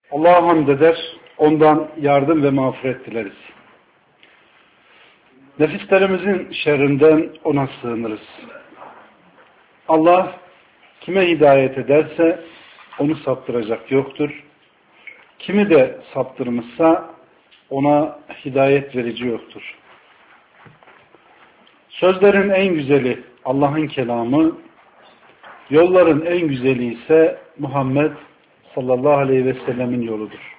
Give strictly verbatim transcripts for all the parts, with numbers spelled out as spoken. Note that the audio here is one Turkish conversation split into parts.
Allah'a hamd eder, ondan yardım ve mağfiret dileriz. Nefislerimizin şerrinden ona sığınırız. Allah kime hidayet ederse onu saptıracak yoktur. Kimi de saptırmışsa ona hidayet verici yoktur. Sözlerin en güzeli Allah'ın kelamı, yolların en güzeli ise Muhammed sallallahu aleyhi ve sellemin yoludur.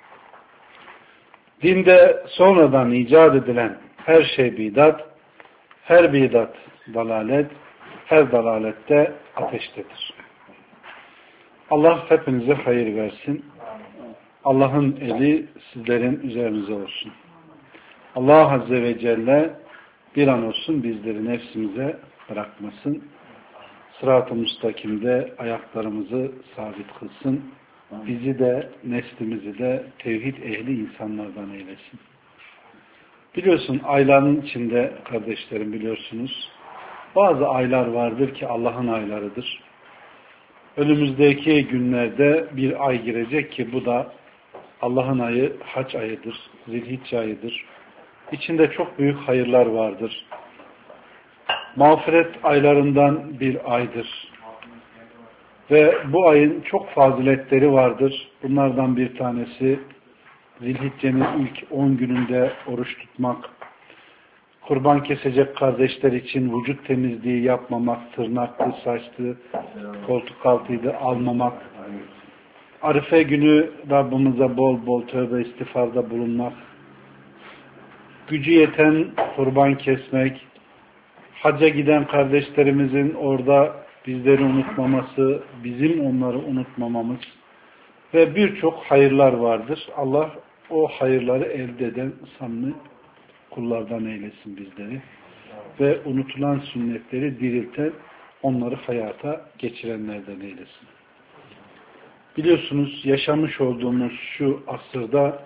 Dinde sonradan icat edilen her şey bidat, her bidat dalalet, her dalalette ateştedir. Allah hepinize hayır versin. Allah'ın eli sizlerin üzerinize olsun. Allah Azze ve Celle bir an olsun bizleri nefsimize bırakmasın. Sırat-ı müstakimde ayaklarımızı sabit kılsın. Bizi de neslimizi de tevhid ehli insanlardan eylesin. Biliyorsun ayların içinde kardeşlerim biliyorsunuz bazı aylar vardır ki Allah'ın aylarıdır. Önümüzdeki günlerde bir ay girecek ki bu da Allah'ın ayı hac ayıdır, zilhicce ayıdır. İçinde çok büyük hayırlar vardır. Mağfiret aylarından bir aydır. Ve bu ayın çok faziletleri vardır. Bunlardan bir tanesi Zilhicce'nin ilk on gününde oruç tutmak, kurban kesecek kardeşler için vücut temizliği yapmamak, tırnaktı, saçtı, koltuk altıydı almamak, Arife günü Rabbimize bol bol tövbe istiğfarda bulunmak, gücü yeten kurban kesmek, hacca giden kardeşlerimizin orada bizleri unutmaması, bizim onları unutmamamız ve birçok hayırlar vardır. Allah o hayırları elde eden samimi kullardan eylesin bizleri ve unutulan sünnetleri dirilten, onları hayata geçirenlerden eylesin. Biliyorsunuz yaşamış olduğumuz şu asırda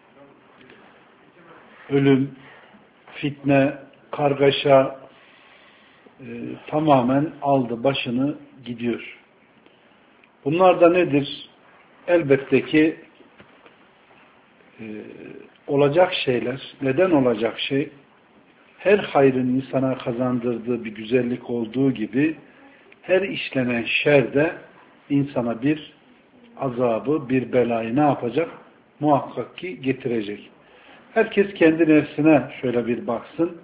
ölüm, fitne, kargaşa e, tamamen aldı başını gidiyor. Bunlar da nedir? Elbette ki e, olacak şeyler. Neden olacak şey? Her hayrın insana kazandırdığı bir güzellik olduğu gibi her işlenen şer de insana bir azabı, bir belayı ne yapacak? Muhakkak ki getirecek. Herkes kendi nefsine şöyle bir baksın.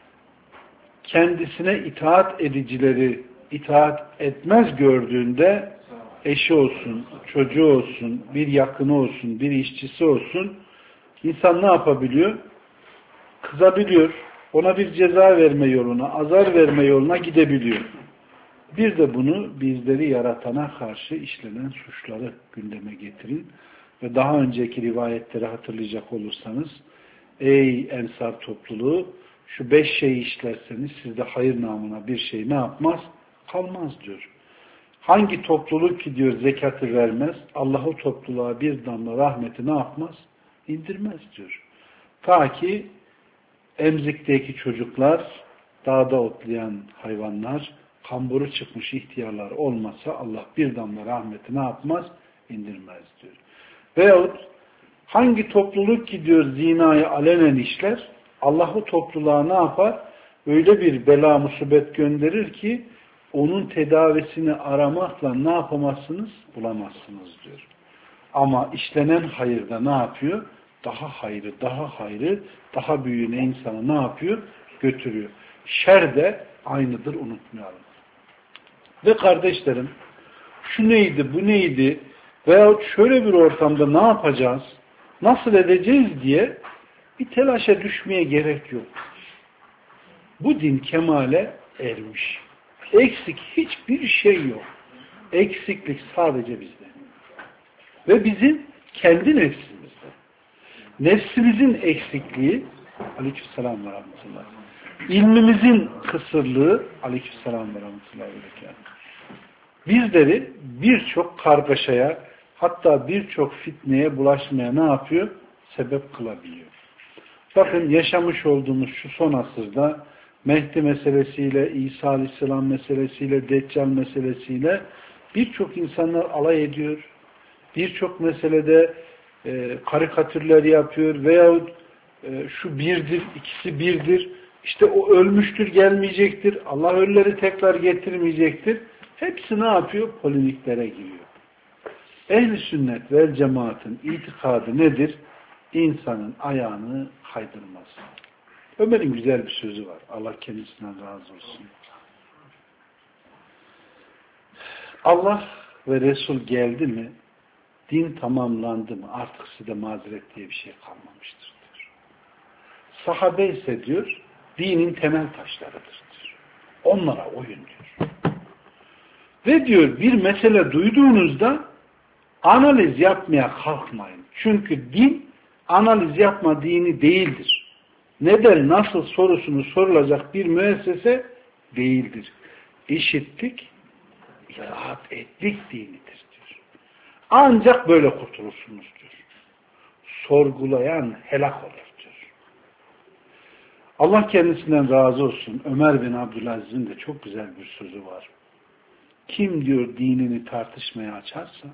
Kendisine itaat edicileri itaat etmez gördüğünde eşi olsun, çocuğu olsun, bir yakını olsun, bir işçisi olsun, insan ne yapabiliyor? Kızabiliyor. Ona bir ceza verme yoluna, azar verme yoluna gidebiliyor. Bir de bunu bizleri yaratana karşı işlenen suçları gündeme getirin. Ve daha önceki rivayetleri hatırlayacak olursanız, ey Ensar topluluğu, şu beş şeyi işlerseniz sizde hayır namına bir şey ne yapmaz? Kalmaz diyor. Hangi topluluk ki diyor zekatı vermez, Allah o topluluğa bir damla rahmeti ne yapmaz? İndirmez diyor. Ta ki emzikteki çocuklar, dağda otlayan hayvanlar, kamburu çıkmış ihtiyarlar olmasa Allah bir damla rahmeti ne yapmaz? İndirmez diyor. Veyahut hangi topluluk ki diyor zinayı alenen işler, Allah o topluluğa ne yapar? Öyle bir bela musibet gönderir ki onun tedavisini aramakla ne yapamazsınız? Bulamazsınız diyor. Ama işlenen hayırda ne yapıyor? Daha hayrı, daha hayrı, daha büyüğüne insanı ne yapıyor? Götürüyor. Şer de aynıdır, unutmayalım. Ve kardeşlerim, şu neydi, bu neydi veyahut şöyle bir ortamda ne yapacağız, nasıl edeceğiz diye bir telaşa düşmeye gerek yok. Bu din kemale ermiş. Eksik hiçbir şey yok. Eksiklik sadece bizde. Ve bizim kendi nefsimizde. Nefsimizin eksikliği aleykümselam ve rahmetullah. İlmimizin kısırlığı aleykümselam ve rahmetullah ve bizleri birçok kargaşaya hatta birçok fitneye bulaşmaya ne yapıyor? Sebep kılabiliyor. Bakın yaşamış olduğumuz şu son asırda Mehdi meselesiyle, İsa Aleyhisselam meselesiyle, Deccal meselesiyle birçok insanlar alay ediyor. Birçok meselede e, karikatürler yapıyor veyahut e, şu birdir, ikisi birdir, işte o ölmüştür, gelmeyecektir, Allah ölüleri tekrar getirmeyecektir. Hepsi ne yapıyor? Polemiklere giriyor. Ehl-i sünnet vel cemaatın itikadı nedir? İnsanın ayağını kaydırmaz. Ömer'in güzel bir sözü var. Allah kendisinden razı olsun. Allah ve Resul geldi mi, din tamamlandı mı, artık size mazeret diye bir şey kalmamıştır diyor. Sahabe ise diyor, dinin temel taşlarıdır diyor. Onlara oyun diyor. Ve diyor, bir mesele duyduğunuzda analiz yapmaya kalkmayın. Çünkü din analiz yapma dini değildir. Neden, nasıl sorusunu sorulacak bir müessese değildir. İşittik, itaat ettik dinidir diyor. Ancak böyle kurtulursunuz diyor. Sorgulayan helak olur diyor. Allah kendisinden razı olsun. Ömer bin Abdülaziz'in de çok güzel bir sözü var. Kim diyor dinini tartışmaya açarsa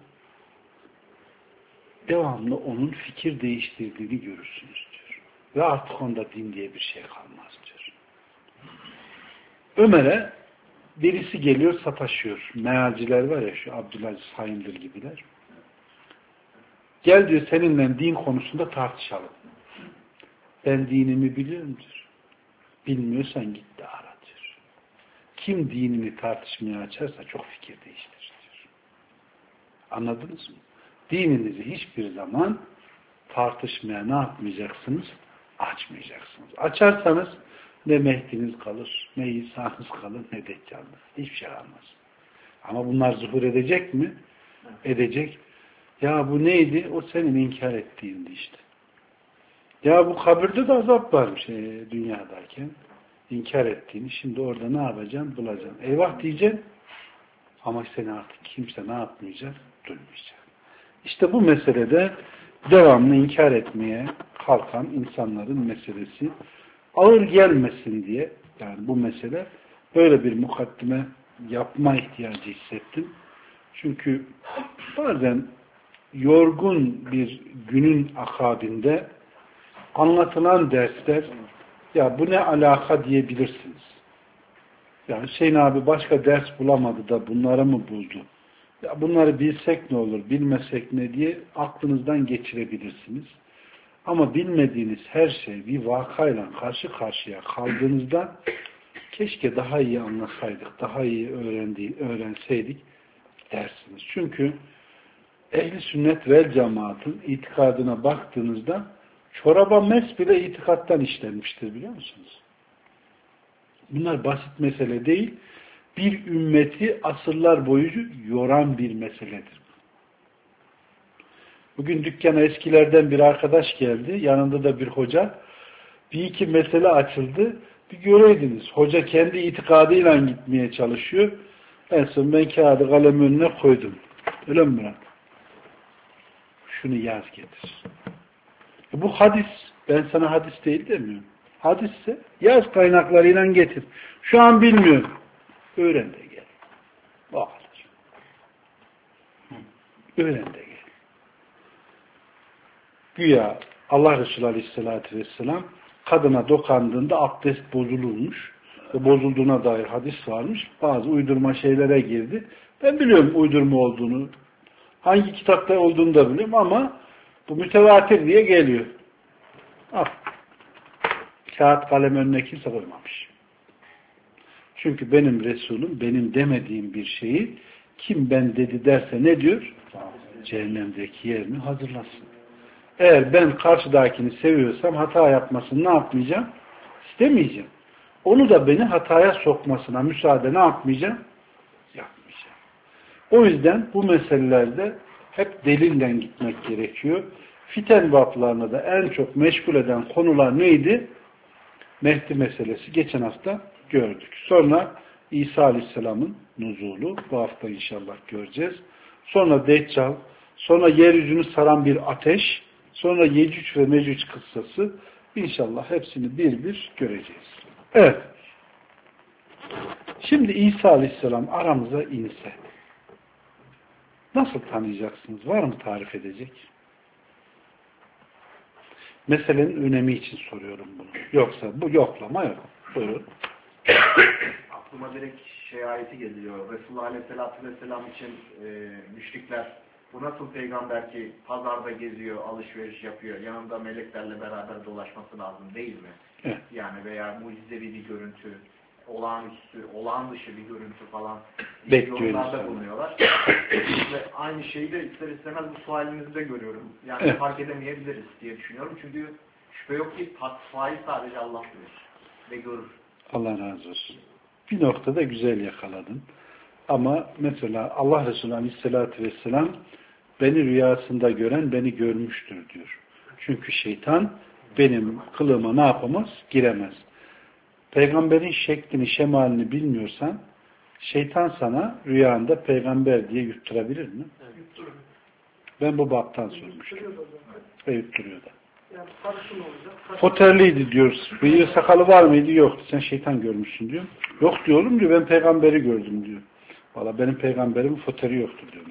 devamlı onun fikir değiştirdiğini görürsünüz diyor. Ve artık onda din diye bir şey kalmaz diyor. Ömer'e birisi geliyor sataşıyor. Mealciler var ya, şu Abdülaziz Hayındır gibiler. Gel diyor, seninle din konusunda tartışalım. Ben dinimi biliyorum diyor. Bilmiyorsan git de ara diyor. Kim dinini tartışmaya açarsa çok fikir değiştirir diyor. Anladınız mı? Dininizi hiçbir zaman tartışmaya ne yapmayacaksınız? Açmayacaksınız. Açarsanız ne Mehdi'niz kalır, ne İsa'nız kalır, ne Deccal'ınız. Hiçbir şey kalmaz. Ama bunlar zuhur edecek mi? Edecek. Ya bu neydi? O senin inkar ettiğindi işte. Ya bu kabirde de azap varmış e, dünyadayken. İnkar ettiğini. Şimdi orada ne yapacaksın? Bulacaksın. Eyvah diyeceksin. Ama seni artık kimse ne yapmayacak? Duymayacak. İşte bu meselede devamlı inkar etmeye kalkan insanların meselesi ağır gelmesin diye, yani bu mesele böyle bir mukaddime yapma ihtiyacı hissettim. Çünkü bazen yorgun bir günün akabinde anlatılan dersler, ya bu ne alaka diyebilirsiniz. Yani Hüseyin abi başka ders bulamadı da bunları mı buldu? Ya bunları bilsek ne olur, bilmesek ne diye aklınızdan geçirebilirsiniz. Ama bilmediğiniz her şey bir vakayla karşı karşıya kaldığınızda keşke daha iyi anlasaydık, daha iyi öğrendi, öğrenseydik dersiniz. Çünkü ehli sünnet vel cemaatın itikadına baktığınızda çoraba mes bile itikattan işlenmiştir, biliyor musunuz? Bunlar basit mesele değil. Bir ümmeti asırlar boyu yoran bir meseledir. Bugün dükkana eskilerden bir arkadaş geldi. Yanında da bir hoca. Bir iki mesele açıldı. Bir göreydiniz. Hoca kendi itikadıyla gitmeye çalışıyor. En son ben kağıdı kalem önüne koydum. Öyle mi Murat? Şunu yaz getir. E bu hadis. Ben sana hadis değil demiyorum. Hadisse yaz kaynaklarıyla getir. Şu an bilmiyorum. Öğren de gel. O kadar. Öğren de gel. Güya Allah Resulü Aleyhisselatü Vesselam kadına dokandığında abdest bozulurmuş ve bozulduğuna dair hadis varmış. Bazı uydurma şeylere girdi. Ben biliyorum uydurma olduğunu. Hangi kitapta olduğunu da biliyorum ama bu mütevatir diye geliyor. Al. Kağıt kalem önüne kimse koymamış. Çünkü benim Resulüm benim demediğim bir şeyi kim ben dedi derse ne diyor? Cehennemdeki yerini hazırlasın. Eğer ben karşıdakini seviyorsam hata yapmasını ne yapmayacağım? İstemeyeceğim. Onu da beni hataya sokmasına müsaade ne yapmayacağım? Yapmayacağım. O yüzden bu meselelerde hep delille gitmek gerekiyor. Fiten vaplarını da en çok meşgul eden konular neydi? Mehdi meselesi. Geçen hafta gördük. Sonra İsa Aleyhisselam'ın nuzulu. Bu hafta inşallah göreceğiz. Sonra Deccal. Sonra yeryüzünü saran bir ateş. Sonra Yecüc ve Mecüc kıssası. İnşallah hepsini bir bir göreceğiz. Evet. Şimdi İsa Aleyhisselam aramıza inse nasıl tanıyacaksınız? Var mı tarif edecek? Meselenin önemi için soruyorum bunu. Yoksa bu yoklama yok. Buyurun. Aklıma direkt şey ayeti geliyor. Resulullah Aleyhisselatü Vesselam için e, müşrikler bu nasıl peygamber ki pazarda geziyor, alışveriş yapıyor, yanında meleklerle beraber dolaşması lazım değil mi? Evet. Yani veya mucizevi bir görüntü, olağanüstü, olağan dışı bir görüntü falan yorumlarda bulunuyorlar. Ve aynı şeyi de ister istemez bu sualinizde görüyorum. Yani evet. Fark edemeyebiliriz diye düşünüyorum. Çünkü şüphe yok ki tasfayı sadece Allah bilir ve görür. Allah razı olsun. Bir noktada güzel yakaladın. Ama mesela Allah Resulü Aleyhisselatü Vesselam beni rüyasında gören beni görmüştür diyor. Çünkü şeytan benim kılığıma ne yapamaz? Giremez. Peygamberin şeklini, şemalini bilmiyorsan şeytan sana rüyanda peygamber diye yutturabilir mi? Evet. Ben bu baptan sormuştum. Ve yutturuyor da. Yani Foterliydi diyoruz. Bıyığı sakalı var mıydı? Yoktu. Sen şeytan görmüşsün diyor. Yok diyor oğlum diyor. Ben peygamberi gördüm diyor. Valla benim peygamberimin foteri yoktur diyor.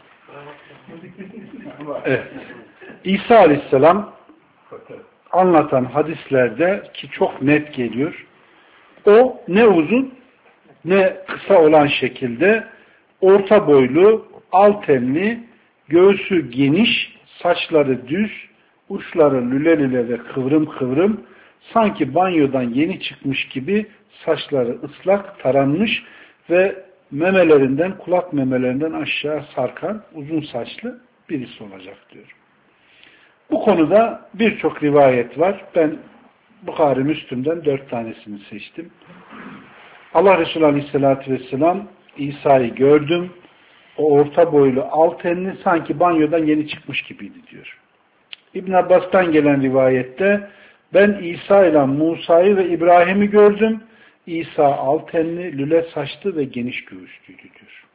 Evet. İsa Aleyhisselam anlatan hadislerde ki çok net geliyor. O ne uzun ne kısa olan şekilde orta boylu, al tenli, göğsü geniş, saçları düz, uçları lüle lüle ve kıvrım kıvrım, sanki banyodan yeni çıkmış gibi saçları ıslak, taranmış ve memelerinden, kulak memelerinden aşağı sarkan uzun saçlı birisi olacak diyor. Bu konuda birçok rivayet var. Ben Bukhari Müslim'den dört tanesini seçtim. Allah Resulü Aleyhisselatü Vesselam İsa'yı gördüm. O orta boylu, al tenli, sanki banyodan yeni çıkmış gibiydi diyor. İbn Abbas'tan gelen rivayette ben İsa ile Musa'yı ve İbrahim'i gördüm. İsa al tenli, lüle saçlı ve geniş göğüslüydü diyor.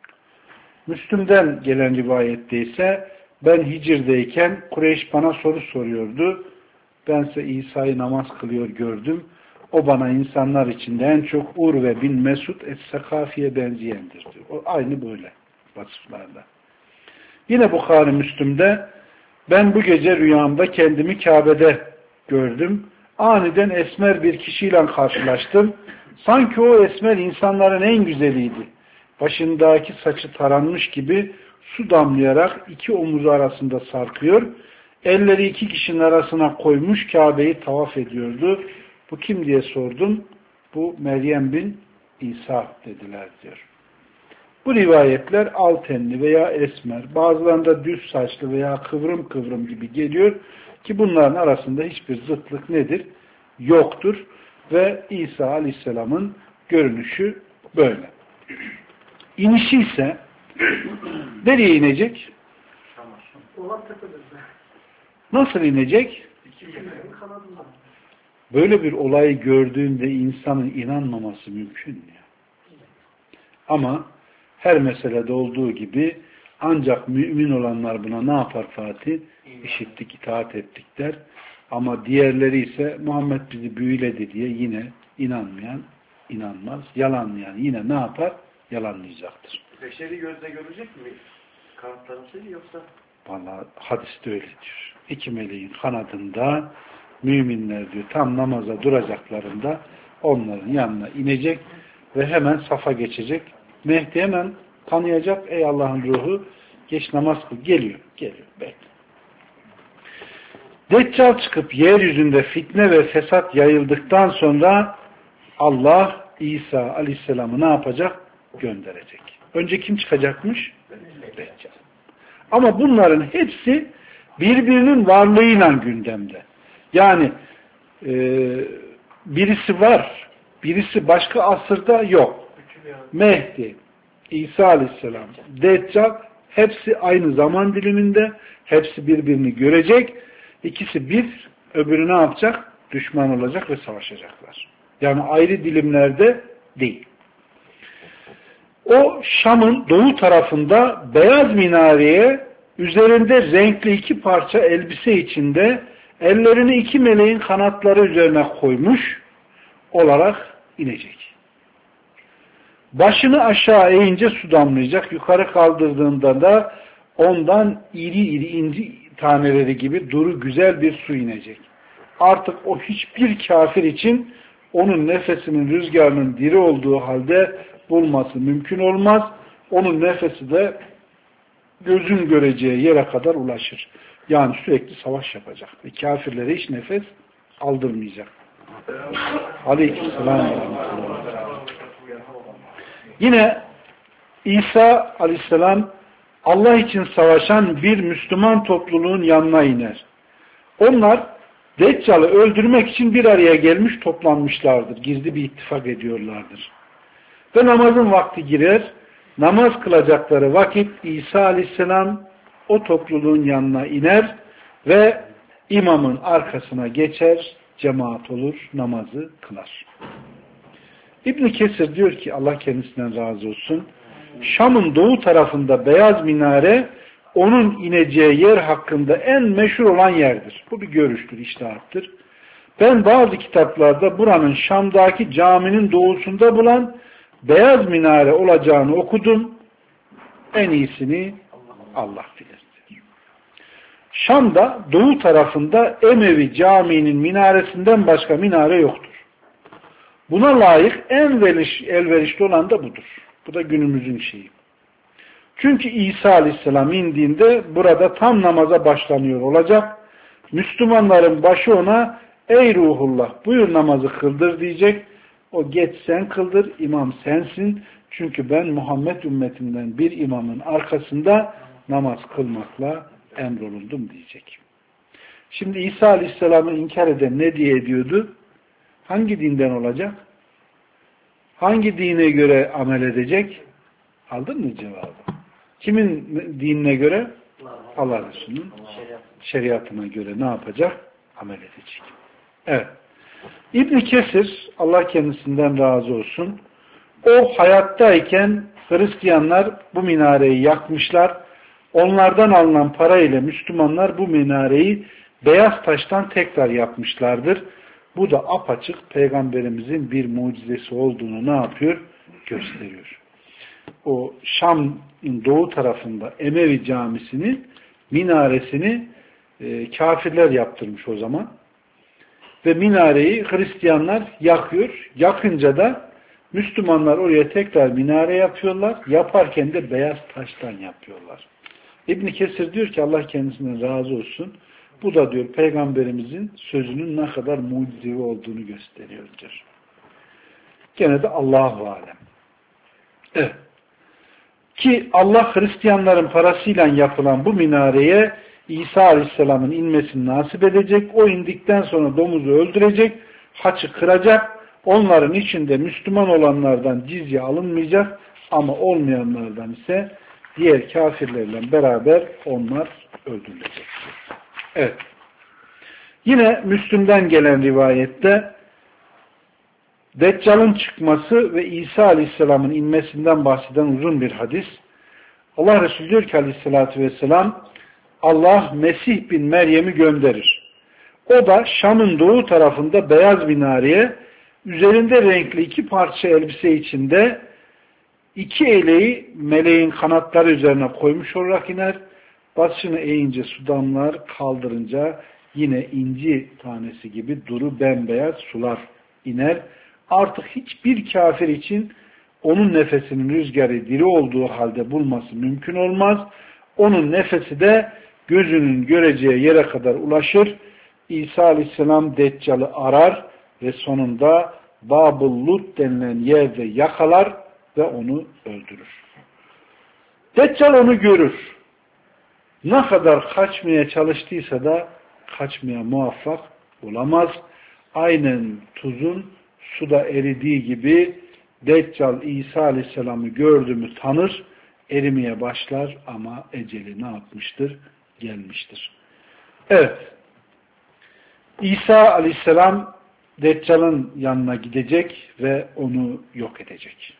Müslüm'den gelen rivayette ise ben Hicr'deyken Kureyş bana soru soruyordu. Bense İsa'yı namaz kılıyor gördüm. O bana insanlar içinde en çok Urve bin Mesud Es-Sekafi'ye benzeyendir diyor. O aynı böyle vasıflarla. Yine Bukhari Müslüm'de ben bu gece rüyamda kendimi Kabe'de gördüm. Aniden esmer bir kişiyle karşılaştım. Sanki o esmer insanların en güzeliydi. Başındaki saçı taranmış gibi su damlayarak iki omuzu arasında sarkıyor. Elleri iki kişinin arasına koymuş Kabe'yi tavaf ediyordu. Bu kim diye sordum. Bu Meryem bin İsa dediler diyor. Bu rivayetler al tenli veya esmer, bazılarında düz saçlı veya kıvrım kıvrım gibi geliyor ki bunların arasında hiçbir zıtlık nedir? Yoktur. Ve İsa Aleyhisselam'ın görünüşü böyle. İnişi ise nereye inecek? Nasıl inecek? Böyle bir olayı gördüğünde insanın inanmaması mümkün mü? Ama her meselede olduğu gibi ancak mümin olanlar buna ne yapar Fatih? İşittik, itaat ettik der. Ama diğerleri ise Muhammed bizi büyüledi diye yine inanmayan inanmaz. Yalanlayan yine ne yapar? Yalanlayacaktır. Beşeri gözle görecek mi? Kanıtlanışı yoksa? Vallahi hadiste öyle diyor. İki meleğin kanadında müminler diyor tam namaza duracaklarında onların yanına inecek ve hemen safa geçecek. Mehdi hemen tanıyacak. Ey Allah'ın ruhu geç namaz kıl. Geliyor. Geliyor. Bekle. Deccal çıkıp yeryüzünde fitne ve fesat yayıldıktan sonra Allah İsa Aleyhisselam'ı ne yapacak? Gönderecek. Önce kim çıkacakmış? Deccal. Ama bunların hepsi birbirinin varlığıyla gündemde. Yani e, birisi var, birisi başka asırda yok. Mehdi, İsa Aleyhisselam, Deccal hepsi aynı zaman diliminde, hepsi birbirini görecek. İkisi bir, öbürü ne yapacak? Düşman olacak ve savaşacaklar. Yani ayrı dilimlerde değil. O Şam'ın doğu tarafında beyaz minareye üzerinde renkli iki parça elbise içinde ellerini iki meleğin kanatları üzerine koymuş olarak inecek. Başını aşağı eğince su damlayacak. Yukarı kaldırdığında da ondan iri iri inci taneleri gibi duru güzel bir su inecek. Artık o hiçbir kafir için onun nefesinin rüzgarının diri olduğu halde bulması mümkün olmaz. Onun nefesi de gözün göreceği yere kadar ulaşır. Yani sürekli savaş yapacak. Ve kafirlere hiç nefes aldırmayacak. Aleykümselam. Yine İsa aleyhisselam Allah için savaşan bir Müslüman topluluğun yanına iner. Onlar Deccal'ı öldürmek için bir araya gelmiş toplanmışlardır. Gizli bir ittifak ediyorlardır. Ve namazın vakti girer. Namaz kılacakları vakit İsa aleyhisselam o topluluğun yanına iner ve imamın arkasına geçer, cemaat olur, namazı kılar. İbn-i Kesir diyor ki Allah kendisinden razı olsun, Şam'ın doğu tarafında beyaz minare onun ineceği yer hakkında en meşhur olan yerdir. Bu bir görüştür, içtihattır. Ben bazı kitaplarda buranın Şam'daki caminin doğusunda bulan beyaz minare olacağını okudum. En iyisini Allah bilir. Şam'da doğu tarafında Emevi caminin minaresinden başka minare yoktur. Buna layık en elverişli olan da budur. Bu da günümüzün şeyi. Çünkü İsa Aleyhisselam indiğinde burada tam namaza başlanıyor olacak. Müslümanların başı ona ey ruhullah buyur namazı kıldır diyecek. O geç sen kıldır, imam sensin. Çünkü ben Muhammed ümmetinden bir imamın arkasında namaz kılmakla emrolundum diyecek. Şimdi İsa Aleyhisselam'ı inkar eden ne diye ediyordu? Hangi dinden olacak? Hangi dine göre amel edecek? Aldın mı cevabı? Kimin dinine göre? Allah Resulü'nün şeriatına göre ne yapacak? Amel edecek. Evet. İbn-i Kesir, Allah kendisinden razı olsun, o hayattayken Hristiyanlar bu minareyi yakmışlar. Onlardan alınan para ile Müslümanlar bu minareyi beyaz taştan tekrar yapmışlardır. Bu da apaçık Peygamberimizin bir mucizesi olduğunu ne yapıyor? Gösteriyor. O Şam'ın doğu tarafında Emevi camisinin minaresini e, kafirler yaptırmış o zaman. Ve minareyi Hristiyanlar yakıyor. Yakınca da Müslümanlar oraya tekrar minare yapıyorlar. Yaparken de beyaz taştan yapıyorlar. İbn-i Kesir diyor ki Allah kendisinden razı olsun. Bu da diyor Peygamberimizin sözünün ne kadar mucizevi olduğunu gösteriyordur. Gene de Allahu alem. Evet. Ki Allah Hristiyanların parasıyla yapılan bu minareye İsa Aleyhisselam'ın inmesini nasip edecek. O indikten sonra domuzu öldürecek, haçı kıracak. Onların içinde Müslüman olanlardan cizye alınmayacak ama olmayanlardan ise diğer kafirlerle beraber onlar öldürülecek. Evet. Yine Müslüm'den gelen rivayette Deccal'ın çıkması ve İsa Aleyhisselam'ın inmesinden bahseden uzun bir hadis. Allah Resulü diyor ki Aleyhisselatü Vesselam Allah Mesih bin Meryem'i gönderir. O da Şam'ın doğu tarafında beyaz minareye üzerinde renkli iki parça elbise içinde iki eleği meleğin kanatları üzerine koymuş olarak iner. Başını eğince su damlar, kaldırınca yine inci tanesi gibi duru bembeyaz sular iner. Artık hiçbir kafir için onun nefesinin rüzgarı diri olduğu halde bulması mümkün olmaz. Onun nefesi de gözünün göreceği yere kadar ulaşır. İsa Aleyhisselam Deccal'ı arar ve sonunda Bab-ı Lut denilen yerde yakalar ve onu öldürür. Deccal onu görür. Ne kadar kaçmaya çalıştıysa da kaçmaya muvaffak olamaz. Aynen tuzun suda eridiği gibi Deccal İsa Aleyhisselam'ı gördü mü tanır, erimeye başlar ama eceli ne yapmıştır? Gelmiştir. Evet. İsa Aleyhisselam Deccal'ın yanına gidecek ve onu yok edecek.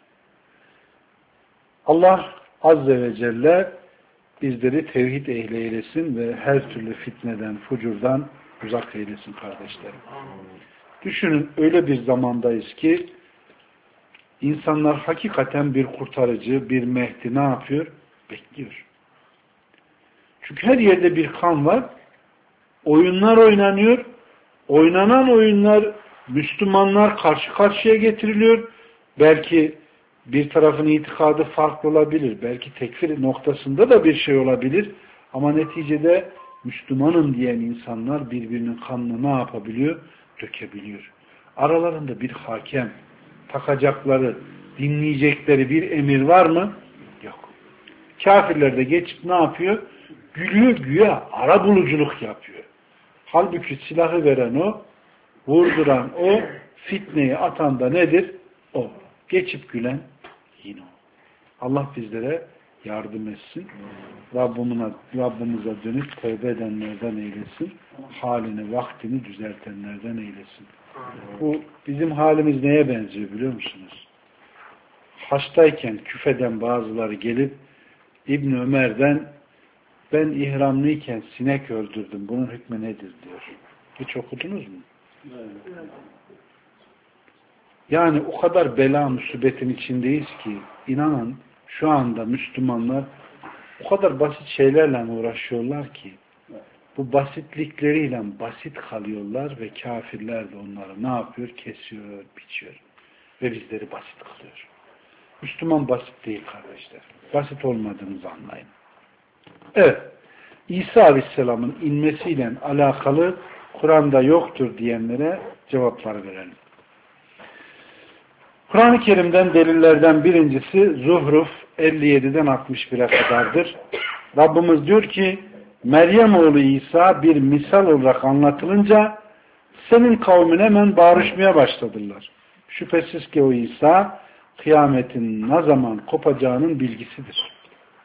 Allah Azze ve Celle bizleri tevhid ehli eylesin ve her türlü fitneden, fucurdan uzak eylesin kardeşlerim. Düşünün öyle bir zamandayız ki insanlar hakikaten bir kurtarıcı, bir Mehdi ne yapıyor? Bekliyor. Çünkü her yerde bir kan var. Oyunlar oynanıyor. Oynanan oyunlar Müslümanlar karşı karşıya getiriliyor. Belki bir tarafın itikadı farklı olabilir. Belki tekfir noktasında da bir şey olabilir. Ama neticede Müslümanım diyen insanlar birbirinin kanını ne yapabiliyor? Dökebiliyor. Aralarında bir hakem, takacakları, dinleyecekleri bir emir var mı? Yok. Kafirler de geçip ne yapıyor? Gülüyor güya, ara buluculuk yapıyor. Halbuki silahı veren o, vurduran o, fitneyi atan da nedir? O. Geçip gülen yine o. Allah bizlere yardım etsin. Rabbimize, Rabbimize dönüp tövbe edenlerden eylesin. Halini, vaktini düzeltenlerden eylesin. Bu bizim halimiz neye benziyor biliyor musunuz? Haçtayken küfeden bazıları gelip İbn Ömer'den ben ihramlıyken sinek öldürdüm. Bunun hükmü nedir diyor. Hiç okudunuz mu? Evet. Yani o kadar bela musibetin içindeyiz ki inanın şu anda Müslümanlar o kadar basit şeylerle uğraşıyorlar ki bu basitlikleriyle basit kalıyorlar ve kafirler de onları ne yapıyor? Kesiyor, biçiyor. Ve bizleri basit kılıyor. Müslüman basit değil kardeşler. Basit olmadığınızı anlayın. Evet. İsa Aleyhisselam'ın inmesiyle alakalı Kur'an'da yoktur diyenlere cevaplar verelim. Kur'an-ı Kerim'den delillerden birincisi Zuhruf elli yediden altmış bire kadardır. Rabbimiz diyor ki Meryem oğlu İsa bir misal olarak anlatılınca senin kavmin hemen bağırışmaya başladılar. Şüphesiz ki o İsa kıyametin ne zaman kopacağının bilgisidir.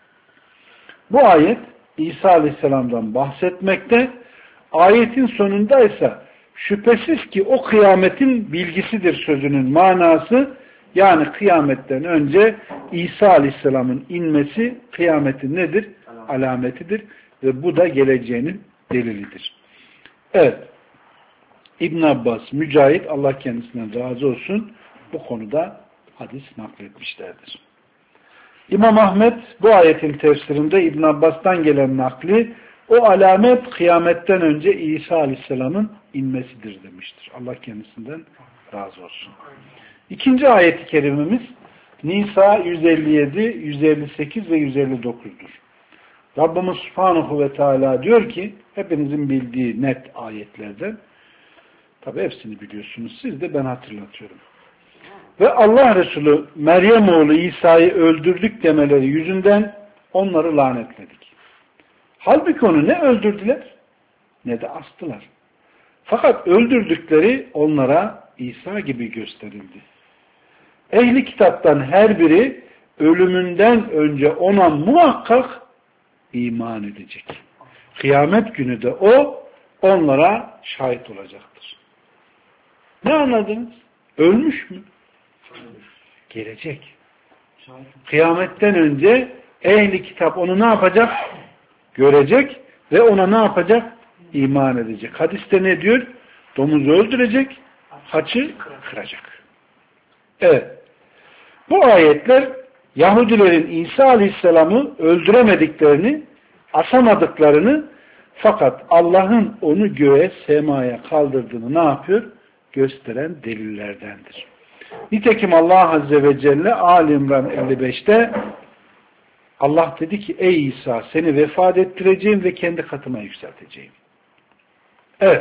Bu ayet İsa Aleyhisselam'dan bahsetmekte. Ayetin sonunda ise şüphesiz ki o kıyametin bilgisidir sözünün manası, yani kıyametten önce İsa Aleyhisselam'ın inmesi kıyametin nedir? Alametidir ve bu da geleceğinin delilidir. Evet. İbn Abbas, Mücahit, Allah kendisinden razı olsun, bu konuda hadis nakletmişlerdir. İmam Ahmet bu ayetin tefsirinde İbn Abbas'tan gelen nakli o alamet kıyametten önce İsa Aleyhisselam'ın inmesidir demiştir. Allah kendisinden razı olsun. İkinci ayet-i kerimemiz Nisa yüz elli yedi, yüz elli sekiz ve yüz elli dokuz'dur. Rabbimiz Subhanahu ve Teala diyor ki hepinizin bildiği net ayetlerden, tabi hepsini biliyorsunuz siz de, ben hatırlatıyorum. Ve Allah Resulü Meryem oğlu İsa'yı öldürdük demeleri yüzünden onları lanetledik. Halbuki onu ne öldürdüler ne de astılar. Fakat öldürdükleri onlara İsa gibi gösterildi. Ehli kitaptan her biri ölümünden önce ona muhakkak iman edecek. Kıyamet günü de o onlara şahit olacaktır. Ne anladınız? Ölmüş mü? Gelecek. Kıyametten önce ehli kitap onu ne yapacak? Görecek ve ona ne yapacak? İman edecek. Hadiste ne diyor? Domuzu öldürecek, haçı kıracak. Evet. Bu ayetler Yahudilerin İsa Aleyhisselam'ı öldüremediklerini, asamadıklarını, fakat Allah'ın onu göğe, semaya kaldırdığını ne yapıyor? Gösteren delillerdendir. Nitekim Allah Azze ve Celle Ali İmran elli beş'te Allah dedi ki ey İsa seni vefat ettireceğim ve kendi katıma yükselteceğim. Evet.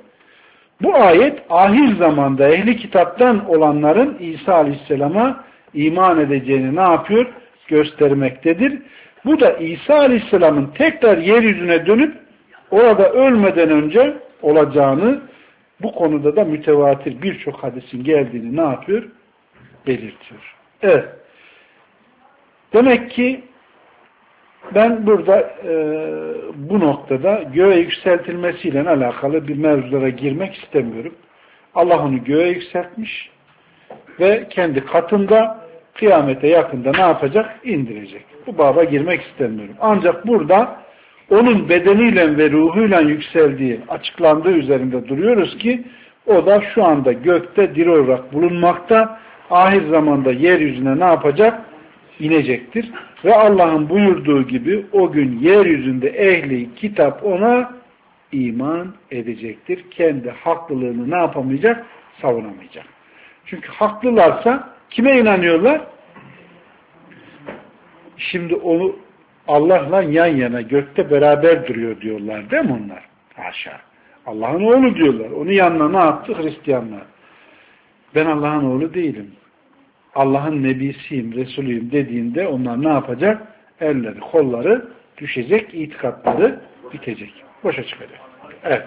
Bu ayet ahir zamanda ehli kitaptan olanların İsa Aleyhisselam'a iman edeceğini ne yapıyor? Göstermektedir. Bu da İsa Aleyhisselam'ın tekrar yeryüzüne dönüp orada ölmeden önce olacağını, bu konuda da mütevatir birçok hadisin geldiğini ne yapıyor? Belirtiyor. Evet. Demek ki ben burada e, bu noktada göğe yükseltilmesiyle alakalı bir mevzulara girmek istemiyorum. Allah onu göğe yükseltmiş ve kendi katında kıyamete yakında ne yapacak? İndirecek. Bu baba girmek istemiyorum. Ancak burada onun bedeniyle ve ruhuyla yükseldiği açıklandığı üzerinde duruyoruz ki o da şu anda gökte diri olarak bulunmakta. Ahir zamanda yeryüzüne ne yapacak? inecektir. Ve Allah'ın buyurduğu gibi o gün yeryüzünde ehli kitap ona iman edecektir. Kendi haklılığını ne yapamayacak? Savunamayacak. Çünkü haklılarsa kime inanıyorlar? Şimdi onu Allah'la yan yana gökte beraber duruyor diyorlar değil mi onlar? Haşa. Allah'ın oğlu diyorlar. Onu yanına ne yaptı? Hristiyanlar. Ben Allah'ın oğlu değilim. Allah'ın nebisiyim, Resulüyüm dediğinde onlar ne yapacak? Elleri, kolları düşecek, itikatları bitecek. Boşa çıkacak. Evet.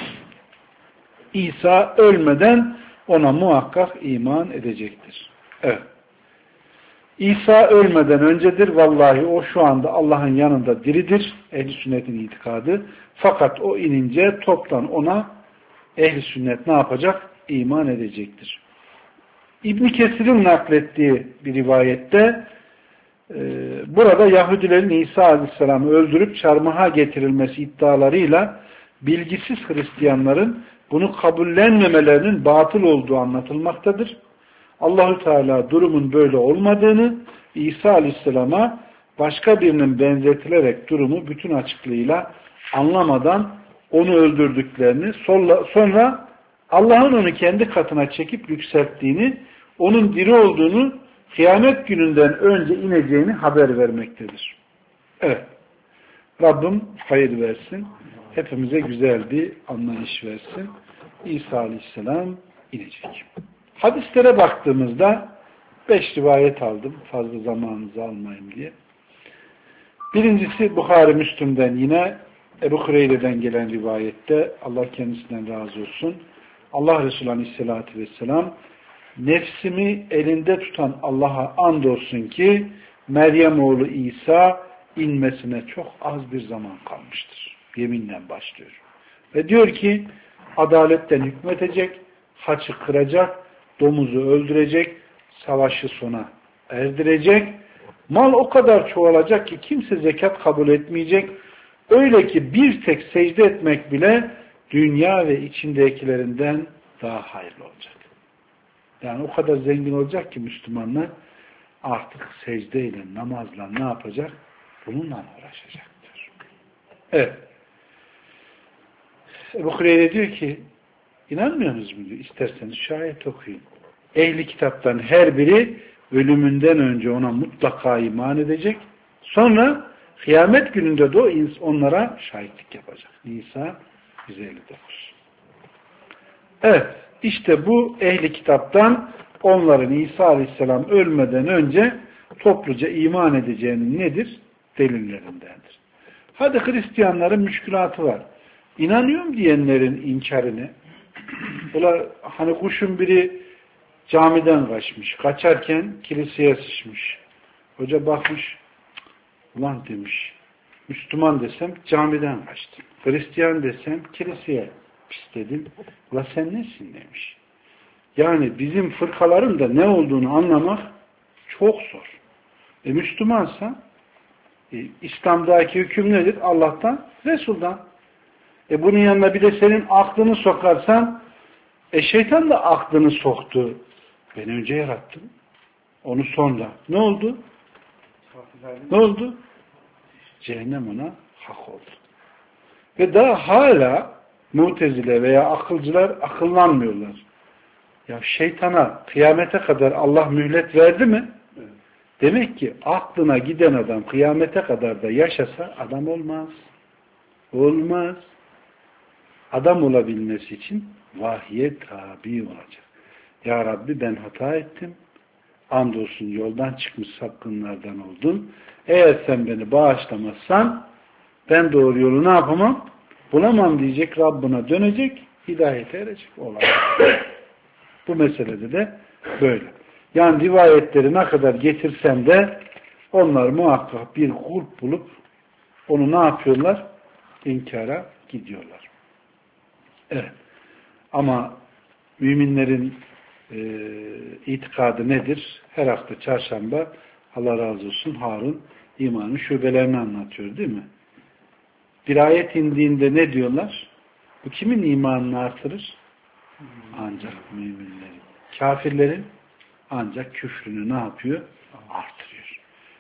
İsa ölmeden ona muhakkak iman edecektir. Evet. İsa ölmeden öncedir. Vallahi o şu anda Allah'ın yanında diridir. Ehl-i sünnetin itikadı. Fakat o inince toptan ona ehl-i sünnet ne yapacak? İman edecektir. İbn Kesir'in naklettiği bir rivayette e, burada Yahudilerin İsa Aleyhisselam'ı öldürüp çarmıha getirilmesi iddialarıyla bilgisiz Hristiyanların bunu kabullenmemelerinin batıl olduğu anlatılmaktadır. Allahü Teala durumun böyle olmadığını, İsa Aleyhisselam'a başka birinin benzetilerek durumu bütün açıklığıyla anlamadan onu öldürdüklerini, sonra Allah'ın onu kendi katına çekip yükselttiğini, onun diri olduğunu, kıyamet gününden önce ineceğini haber vermektedir. Evet. Rabbim hayır versin. Hepimize güzel bir anlayış versin. İsa Aleyhisselam inecek. Hadislere baktığımızda beş rivayet aldım. Fazla zamanınızı almayayım diye. Birincisi Bukhari Müslüm'den yine Ebu Hureyre'den gelen rivayette, Allah kendisinden razı olsun, Allah Resulü Aleyhisselatü Vesselam, nefsimi elinde tutan Allah'a andolsun ki Meryem oğlu İsa inmesine çok az bir zaman kalmıştır. Yeminle başlıyor. Ve diyor ki adaletten hükmetecek, haçı kıracak, domuzu öldürecek, savaşı sona erdirecek, mal o kadar çoğalacak ki kimse zekat kabul etmeyecek. Öyle ki bir tek secde etmek bile dünya ve içindekilerinden daha hayırlı olacak. Yani o kadar zengin olacak ki Müslümanlar artık secdeyle, namazla ne yapacak? Bununla uğraşacaktır. Evet. Ebu Hureyre diyor ki inanmıyorsunuz mu diyor. İsterseniz şayet okuyun. Ehli kitaptan her biri ölümünden önce ona mutlaka iman edecek. Sonra kıyamet gününde de o onlara şahitlik yapacak. Nisa yüz elli dokuz. Evet. İşte bu ehli kitaptan onların İsa Aleyhisselam ölmeden önce topluca iman edeceğinin nedir? Delillerindendir. Hadi Hristiyanların müşkülatı var. İnanıyorum diyenlerin inkarını, Ula, hani kuşun biri camiden kaçmış. Kaçarken kiliseye sıçmış. Hoca bakmış, ulan demiş, Müslüman desem camiden kaçtım. Hristiyan desem kiliseye pisledim. Ula sen nesin demiş. Yani bizim fırkaların da ne olduğunu anlamak çok zor. E Müslümansa e, İslam'daki hüküm nedir? Allah'tan, Resul'dan. E bunun yanına bir de senin aklını sokarsan e şeytan da aklını soktu. Ben önce yarattım. Onu sonra. Ne oldu? Ne oldu? Cehennem ona hak oldu. Ve daha hala Mu'tezile veya akılcılar akıllanmıyorlar. Ya şeytana kıyamete kadar Allah mühlet verdi mi? Evet. Demek ki aklına giden adam kıyamete kadar da yaşasa adam olmaz. Olmaz. Adam olabilmesi için vahye tabi olacak. Ya Rabbi ben hata ettim. Andolsun yoldan çıkmış sapkınlardan oldum. Eğer sen beni bağışlamazsan ben doğru yolu ne yapamam? Bulamam diyecek, Rabbine dönecek, hidayete erecek. Olacak. Bu meselede de böyle. Yani rivayetleri ne kadar getirsem de onlar muhakkak bir grup bulup onu ne yapıyorlar? İnkara gidiyorlar. Evet. Ama müminlerin e, itikadı nedir? Her hafta çarşamba Allah razı olsun Harun imanın şubelerini anlatıyor değil mi? Bir ayet indiğinde ne diyorlar? Bu kimin imanını artırır? Ancak müminlerin. Kafirlerin ancak küfrünü ne yapıyor? Artırıyor.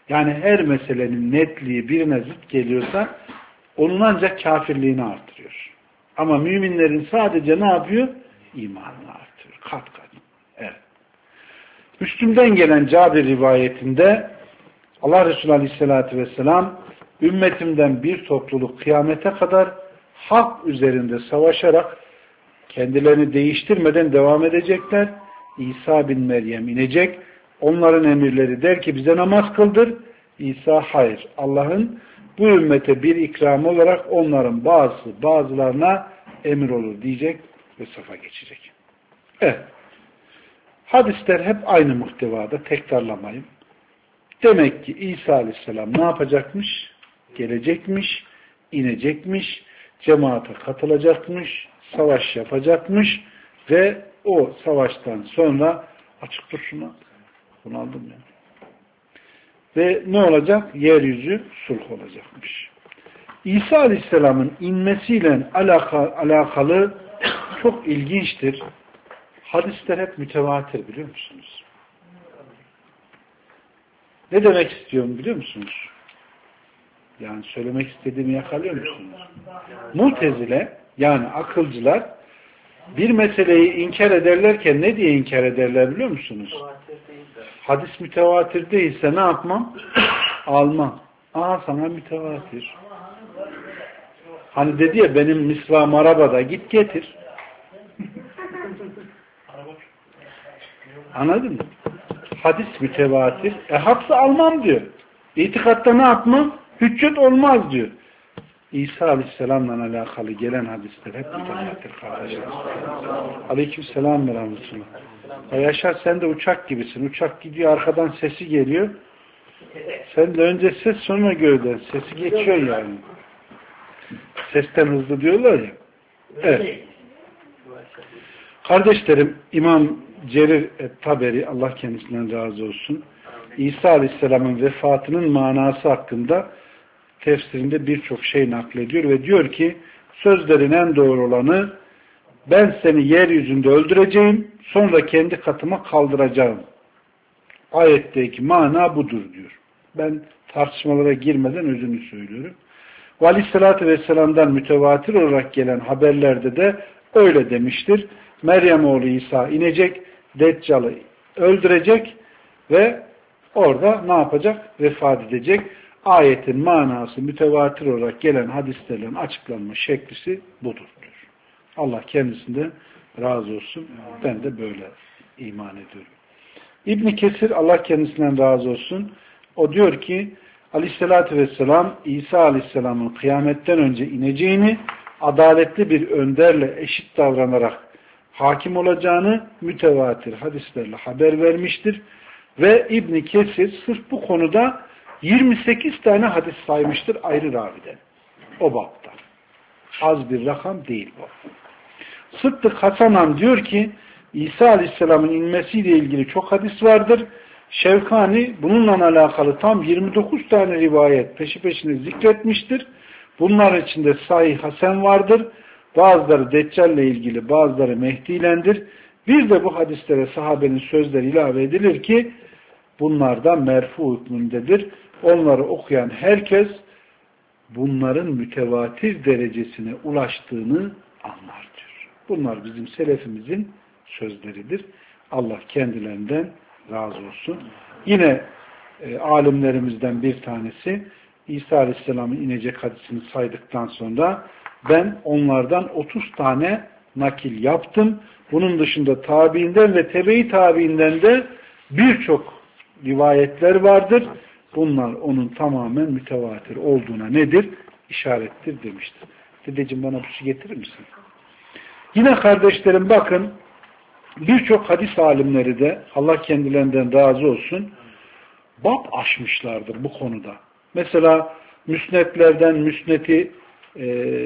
Yani her meselenin netliği birine zıt geliyorsa onun ancak kafirliğini artırıyor. Ama müminlerin sadece ne yapıyor? İmanını artırıyor. Kat kat. Evet. Müslüm'den gelen Cabir rivayetinde Allah Resulü Aleyhisselatü Vesselam ümmetimden bir topluluk kıyamete kadar hak üzerinde savaşarak kendilerini değiştirmeden devam edecekler. İsa bin Meryem inecek. Onların emirleri der ki bize namaz kıldır. İsa hayır. Allah'ın bu ümmete bir ikramı olarak onların bazısı bazılarına emir olur diyecek ve safa geçecek. Evet. Hadisler hep aynı muhtevada, tekrarlamayın. Demek ki İsa Aleyhisselam ne yapacakmış? Gelecekmiş, inecekmiş, cemaate katılacakmış, savaş yapacakmış ve o savaştan sonra açık dur şuna. Bunu aldım ya. Ve ne olacak? Yeryüzü sulh olacakmış. İsa Aleyhisselam'ın inmesiyle alakalı, alakalı çok ilginçtir. Hadisler hep mütevatir biliyor musunuz? Ne demek istiyorum biliyor musunuz? Yani söylemek istediğimi yakalıyor musunuz? Mutezile yani akılcılar bir meseleyi inkar ederlerken ne diye inkar ederler biliyor musunuz? Hadis mütevatir değilse ne yapmam? Almam. Aa sana mütevatir. Hani dedi ya benim misvağım arabada git getir. Anladın mı? Hadis mütevatir. E haksı almam diyor. İtikatta ne yapmam? Hüccet olmaz diyor. İsa Aleyhisselam'la alakalı gelen hadisler hep mütevatir kardeşler. Aleykümselam ve rahmetullah. Ya Yaşar sen de uçak gibisin. Uçak gidiyor arkadan sesi geliyor. Sen de önce ses sonra gövden. Sesi geçiyor yani. Sesten hızlı diyorlar ya. Evet. Kardeşlerim İmam Cerir Taberi Allah kendisinden razı olsun. İsa Aleyhisselam'ın vefatının manası hakkında tefsirinde birçok şey naklediyor ve diyor ki sözlerin en doğru olanı ben seni yeryüzünde öldüreceğim sonra kendi katıma kaldıracağım. Ayetteki mana budur diyor. Ben tartışmalara girmeden özünü söylüyorum. Ve Aleyhisselatü Vesselam'dan mütevatir olarak gelen haberlerde de öyle demiştir. Meryem oğlu İsa inecek, Deccal'ı öldürecek ve orada ne yapacak? Vefat edecek. Ayetin manası mütevatir olarak gelen hadislerin açıklanma şeklisi budur diyor. Allah kendisinden razı olsun. Ben de böyle iman ediyorum. İbn Kesir Allah kendisinden razı olsun. O diyor ki Aleyhisselatü Vesselam İsa Aleyhisselam'ın kıyametten önce ineceğini adaletli bir önderle eşit davranarak hakim olacağını mütevatir hadislerle haber vermiştir. Ve İbn Kesir sırf bu konuda yirmi sekiz tane hadis saymıştır ayrı raviden. O bapta. Az bir rakam değil bu. Sıddık Hasanan diyor ki İsa Aleyhisselam'ın inmesiyle ilgili çok hadis vardır. Şevkani bununla alakalı tam yirmi dokuz tane rivayet peşi peşine zikretmiştir. Bunlar içinde Sahih Hasen vardır. Bazıları Deccal ile ilgili, bazıları Mehdi ilendir. Bir de bu hadislere sahabenin sözleri ilave edilir ki bunlardan merfu hükmündedir. Onları okuyan herkes bunların mütevatir derecesine ulaştığını anlar diyor. Bunlar bizim selefimizin sözleridir. Allah kendilerinden razı olsun. Yine e, alimlerimizden bir tanesi İsa Aleyhisselam'ın inecek hadisini saydıktan sonra ben onlardan otuz tane nakil yaptım. Bunun dışında tabiinden ve tebe-i tabiinden de birçok rivayetler vardır. Bunlar onun tamamen mütevatir olduğuna nedir? İşarettir demiştir. Dedeciğim bana bir şey getirir misin? Yine kardeşlerim bakın birçok hadis alimleri de Allah kendilerinden razı olsun bab aşmışlardır bu konuda. Mesela müsnetlerden müsneti e,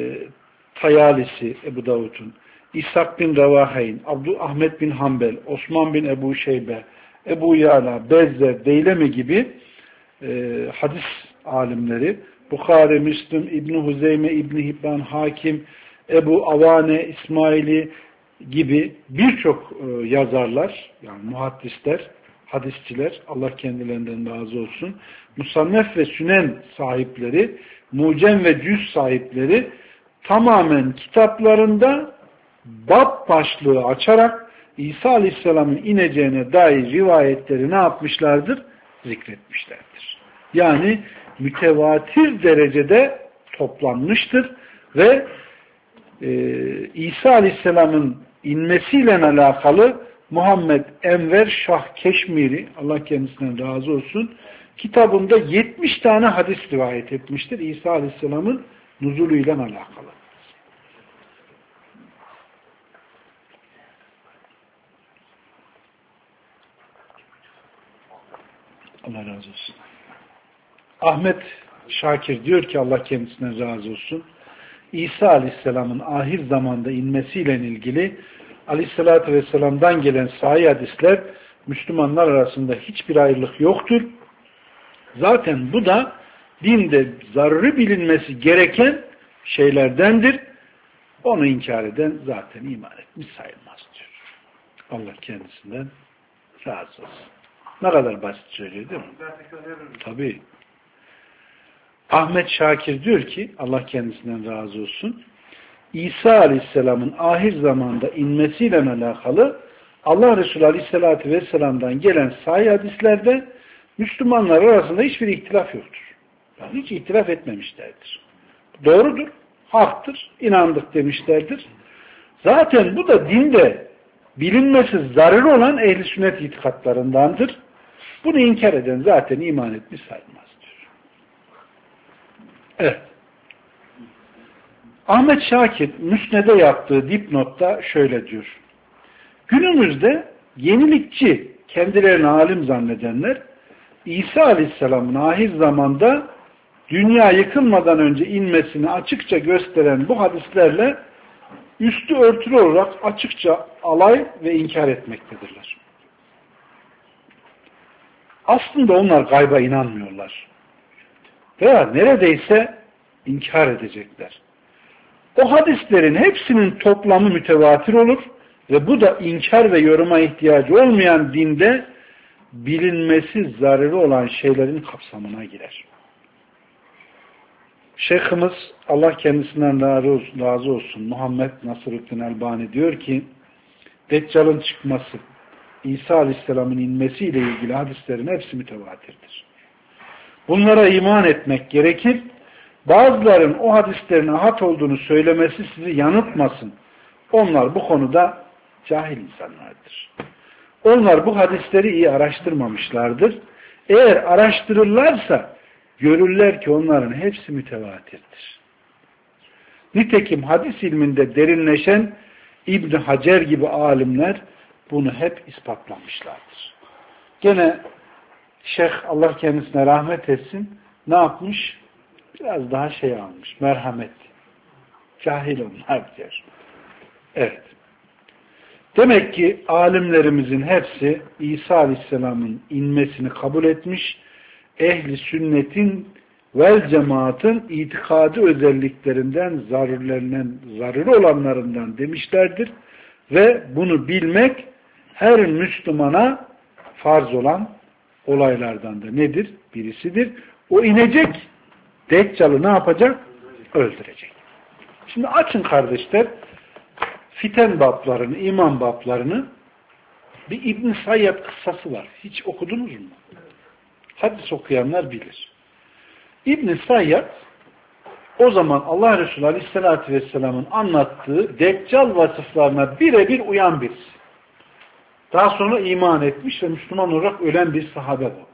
Tayalisi Ebu Davud'un, İshak bin Revaheyn, Abdü Ahmet bin Hanbel, Osman bin Ebu Şeybe, Ebu Yala, Bezzer, Deylemi gibi e, hadis alimleri, Bukhari, Müslim, İbn Huzeyme, İbn Hibban, Hakim, Ebu Avane, İsmaili gibi birçok e, yazarlar, yani muhaddisler, hadisçiler, Allah kendilerinden razı olsun, Musannef ve Sünen sahipleri, Mucem ve Cüz sahipleri tamamen kitaplarında bab başlığı açarak İsa Aleyhisselam'ın ineceğine dair rivayetleri ne yapmışlardır? Zikretmişlerdir. Yani mütevatir derecede toplanmıştır ve e, İsa Aleyhisselam'ın inmesiyle alakalı Muhammed Enver Şah Keşmiri, Allah kendisinden razı olsun, kitabında yetmiş tane hadis rivayet etmiştir İsa Aleyhisselam'ın nuzuluyla alakalı. Allah razı olsun. Ahmet Şakir diyor ki Allah kendisinden razı olsun, İsa Aleyhisselam'ın ahir zamanda inmesiyle ilgili Aleyhisselatü Vesselam'dan gelen sahih hadisler Müslümanlar arasında hiçbir ayrılık yoktur. Zaten bu da dinde zararı bilinmesi gereken şeylerdendir. Onu inkar eden zaten iman etmiş sayılmaz diyor. Allah kendisinden razı olsun. Ne kadar basit söylüyor değil mi? Tabii. Ahmet Şakir diyor ki Allah kendisinden razı olsun, İsa Aleyhisselam'ın ahir zamanda inmesiyle alakalı Allah Resulü Aleyhisselatü Vesselam'dan gelen sahih hadislerde Müslümanlar arasında hiçbir ihtilaf yoktur. Yani hiç ihtilaf etmemişlerdir. Doğrudur, haktır, inandık demişlerdir. Zaten bu da dinde bilinmesi zararı olan ehl-i sünnet itikatlarındandır. Bunu inkar eden zaten iman etmiş sayılmaz diyor. Evet. Ahmet Şakir Müsned'e yaptığı dipnotta şöyle diyor. Günümüzde yenilikçi, kendilerini alim zannedenler İsa Aleyhisselam'ın ahir zamanda dünya yıkılmadan önce inmesini açıkça gösteren bu hadislerle üstü örtülü olarak açıkça alay ve inkar etmektedirler. Aslında onlar gayba inanmıyorlar. Veya neredeyse inkar edecekler. O hadislerin hepsinin toplamı mütevatir olur ve bu da inkar ve yoruma ihtiyacı olmayan dinde bilinmesi zararı olan şeylerin kapsamına girer. Şeyhimiz Allah kendisinden razı olsun Muhammed Nasrüddin Elbani diyor ki Deccal'ın çıkması, İsa Aleyhisselam'ın inmesiyle ilgili hadislerin hepsi mütevatirdir. Bunlara iman etmek gerekir. Bazıların o hadislerin ahad olduğunu söylemesi sizi yanıltmasın. Onlar bu konuda cahil insanlardır. Onlar bu hadisleri iyi araştırmamışlardır. Eğer araştırırlarsa görürler ki onların hepsi mütevatirdir. Nitekim hadis ilminde derinleşen İbn Hacer gibi alimler bunu hep ispatlamışlardır. Gene Şeyh Allah kendisine rahmet etsin ne yapmış? Biraz daha şey almış. Merhamet. Cahil onlar diyor. Evet. Demek ki alimlerimizin hepsi İsa Aleyhisselam'ın inmesini kabul etmiş, ehli sünnetin vel cemaatın itikadi özelliklerinden, zararlarından, zararı olanlarından demişlerdir ve bunu bilmek her Müslümana farz olan olaylardan da nedir? Birisidir. O inecek, Deccal'ı ne yapacak? Öldürecek. Şimdi açın kardeşler, fiten bablarını, iman bablarını, bir İbn Sayyad kıssası var. Hiç okudunuz mu? Hadis okuyanlar bilir. İbn Sayyad o zaman Allah Resulü Aleyhisselatü Vesselam'ın anlattığı Deccal vasıflarına birebir uyan birisi. Daha sonra iman etmiş ve Müslüman olarak ölen bir sahabe bu.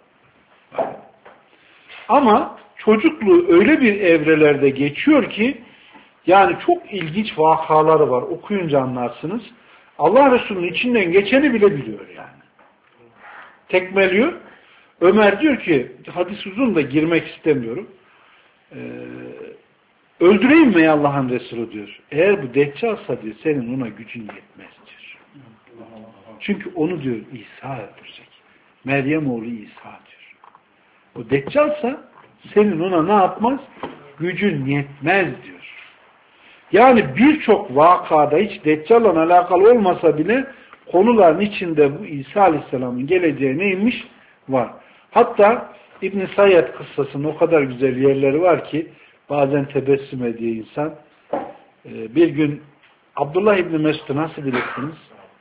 Ama çocukluğu öyle bir evrelerde geçiyor ki yani çok ilginç vakaları var. Okuyunca anlarsınız. Allah Resulü'nün içinden geçeni bile biliyor yani. Tekmeliyor. Ömer diyor ki hadis uzun da girmek istemiyorum. Ee, öldüreyim mi Allah'ın Resulü diyor. Eğer bu Deccal'sa diyor senin ona gücün yetmez diyor. Çünkü onu diyor İsa öldürecek. Meryem oğlu İsa diyor. O Deccal'sa senin ona ne yapmaz? Gücün yetmez diyor. Yani birçok vakada hiç Deccal'la alakalı olmasa bile konuların içinde bu İsa Aleyhisselam'ın geleceği neymiş? Var. Hatta İbn-i Sayyad kıssasının o kadar güzel yerleri var ki bazen tebessüm ediyor insan. Bir gün Abdullah İbni Mesud'u nasıl bilirsiniz?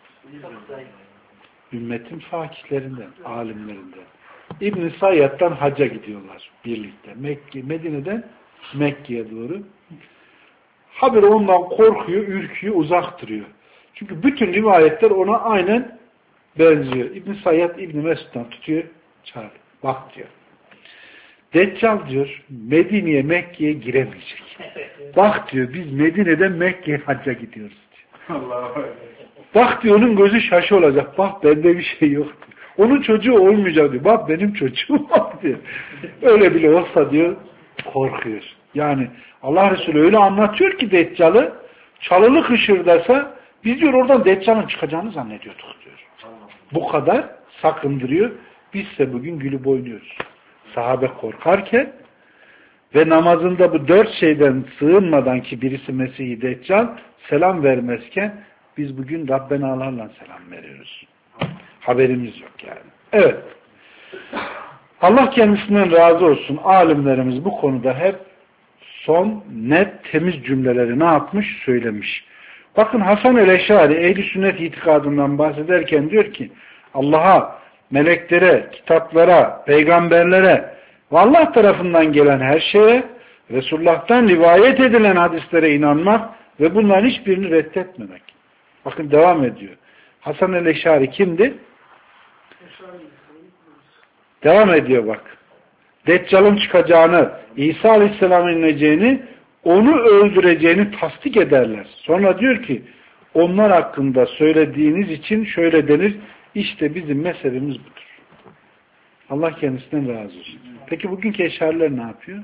Ümmetin fakihlerinden, alimlerinden. İbn-i Sayyad'dan hacca gidiyorlar birlikte. Mekke, Medine'den Mekke'ye doğru. Haberi ondan korkuyor, ürküyor, uzak duruyor. Çünkü bütün rivayetler ona aynen benziyor. İbn-i Sayyad İbn-i Mesud'dan tutuyor, çağırıyor. Bak diyor. Deccal diyor, Medine'ye, Mekke'ye giremeyecek. Bak diyor, biz Medine'den Mekke'ye hacca gidiyoruz diyor. Allah. Bak diyor, onun gözü şaşı olacak. Bak bende bir şey yok diyor. Onun çocuğu olmayacak diyor. Bak benim çocuğum var diyor. Öyle bile olsa diyor, korkuyor. Yani Allah Resulü öyle anlatıyor ki Deccal'ı, çalılı hışırdasa biz diyor oradan Deccal'ın çıkacağını zannediyorduk diyor. Bu kadar sakındırıyor. Bizse bugün gülüp oynuyoruz. Sahabe korkarken ve namazında bu dört şeyden sığınmadan ki birisi Mesih-i Deccal selam vermezken biz bugün Rabbenalarla selam veriyoruz. Haberimiz yok yani. Evet. Allah kendisinden razı olsun. Alimlerimiz bu konuda hep son, net, temiz cümleleri ne yapmış? Söylemiş. Bakın Hasan el-Eşari Ehl-i Sünnet itikadından bahsederken diyor ki Allah'a, meleklere, kitaplara, peygamberlere ve Allah tarafından gelen her şeye, Resulullah'tan rivayet edilen hadislere inanmak ve bunların hiçbirini reddetmemek. Bakın devam ediyor. Hasan el-Eşari kimdi? Devam ediyor bak. Deccal'ın çıkacağını, İsa Aleyhisselam'ın ineceğini, onu öldüreceğini tasdik ederler. Sonra diyor ki, onlar hakkında söylediğiniz için şöyle denir, işte bizim mezhebimiz budur. Allah kendisinden razı olsun. Peki bugünkü eşariler ne yapıyor?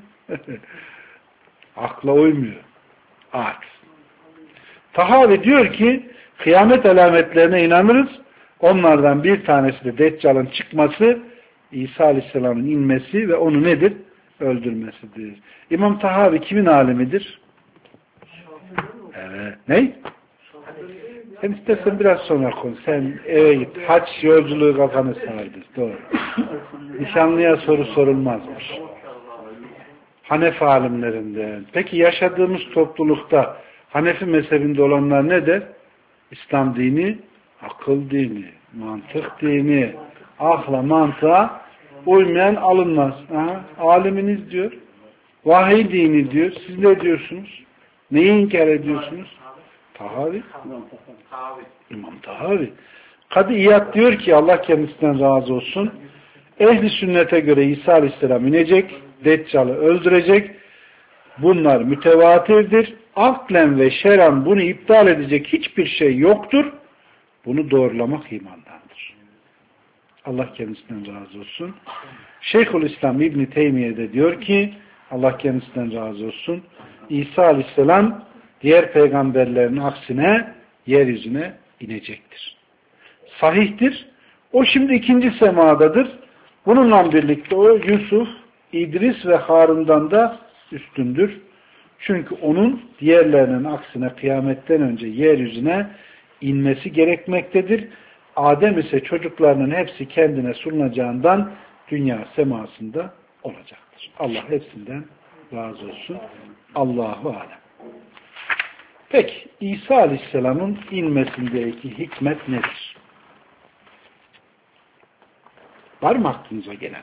Akla uymuyor. Aç. Tahavi diyor ki, kıyamet alametlerine inanırız. Onlardan bir tanesi de Deccal'ın çıkması, İsa Aleyhisselam'ın inmesi ve onu nedir? Öldürmesidir. İmam Tahavi kimin alimidir? Evet. Ne? Sen istersen biraz sonra konuş. Sen eve git. Haç yolculuğu kafanı sardır. Doğru. Nişanlıya soru sorulmazmış. Hanefi alimlerinden. Peki yaşadığımız toplulukta Hanefi mezhebinde olanlar ne der? İslam dini, akıl dini, mantık dini, akla, mantığa uymayan alınmaz. Aha, aliminiz diyor. Vahiy dini diyor. Siz ne diyorsunuz? Neyi inkar ediyorsunuz? Tahavi. İmam Tahavi. Kadı İyad diyor ki Allah kendisinden razı olsun. Ehli sünnete göre İsa Aleyhisselam inecek, Deccal'ı öldürecek. Bunlar mütevatirdir. Aklen ve şeran bunu iptal edecek hiçbir şey yoktur. Bunu doğrulamak imandandır. Allah kendisinden razı olsun. Şeyhülislam İbn Teymiye de diyor ki Allah kendisinden razı olsun. İsa Aleyhisselam diğer peygamberlerin aksine yeryüzüne inecektir. Sahihtir. O şimdi ikinci semadadır. Bununla birlikte o Yusuf, İdris ve Harun'dan da üstündür. Çünkü onun diğerlerinin aksine kıyametten önce yeryüzüne inmesi gerekmektedir. Adem ise çocuklarının hepsi kendine sunulacağından dünya semasında olacaktır. Allah hepsinden razı olsun. Allahu alem. Peki İsa Aleyhisselam'ın inmesindeki hikmet nedir? Var mı aklınıza gelen?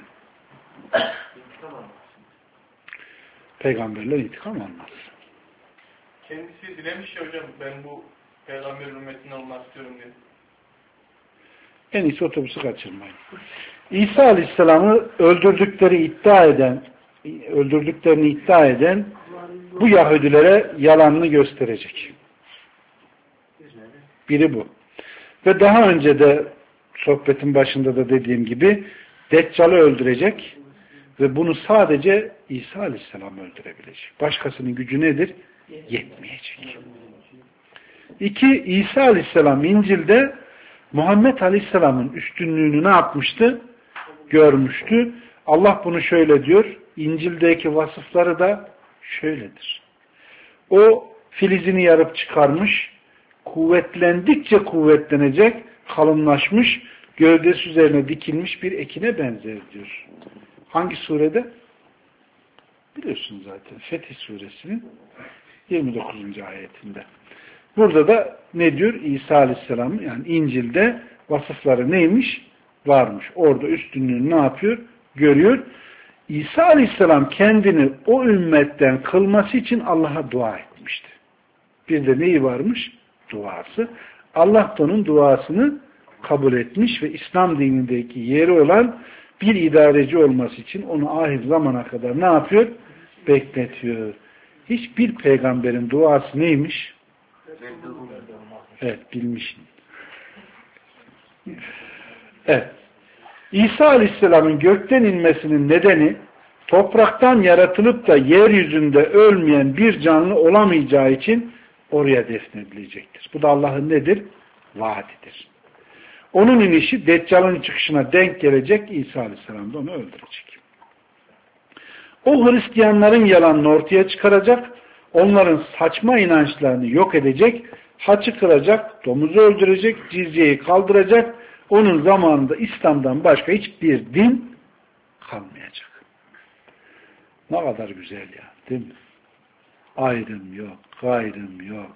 Peygamberler intikam almaz. Kendisi dilemiş ya hocam, ben bu peygamber ümmetine olmak istiyorum diye. En iyisi otobüsü kaçırmayın. İsa Aleyhisselam'ı öldürdükleri iddia eden, öldürdüklerini iddia eden bu Yahudilere yalanını gösterecek. Biri bu. Ve daha önce de sohbetin başında da dediğim gibi Deccal'ı öldürecek ve bunu sadece İsa Aleyhisselam öldürebilecek. Başkasının gücü nedir? Yetmeyecek. İki, İsa Aleyhisselam İncil'de Muhammed Aleyhisselam'ın üstünlüğünü ne yapmıştı? Görmüştü. Allah bunu şöyle diyor. İncil'deki vasıfları da şöyledir. O filizini yarıp çıkarmış, kuvvetlendikçe kuvvetlenecek, kalınlaşmış, gövdesi üzerine dikilmiş bir ekine benzer diyor. Hangi surede? Biliyorsunuz zaten. Fetih suresinin yirmi dokuzuncu ayetinde. Burada da ne diyor? İsa Aleyhisselam, yani İncil'de vasıfları neymiş? Varmış. Orada üstünlüğünü ne yapıyor? Görüyor. İsa Aleyhisselam kendini o ümmetten kılması için Allah'a dua etmişti. Bir de neyi varmış? Duası. Allah da onun duasını kabul etmiş ve İslam dinindeki yeri olan bir idareci olması için onu ahir zamana kadar ne yapıyor? Bekletiyor. Hiçbir peygamberin duası neymiş? Evet, bilmişim. Evet. İsa Aleyhisselam'ın gökten inmesinin nedeni topraktan yaratılıp da yeryüzünde ölmeyen bir canlı olamayacağı için oraya defnedilecektir. Bu da Allah'ın nedir? Vaadidir. Onun inişi Deccal'ın çıkışına denk gelecek, İsa Aleyhisselam da onu öldürecek. O Hristiyanların yalanını ortaya çıkaracak, onların saçma inançlarını yok edecek, haçı kıracak, domuzu öldürecek, cizyeyi kaldıracak, onun zamanında İslam'dan başka hiçbir din kalmayacak. Ne kadar güzel ya, değil mi? Ayrım yok, gayrım yok.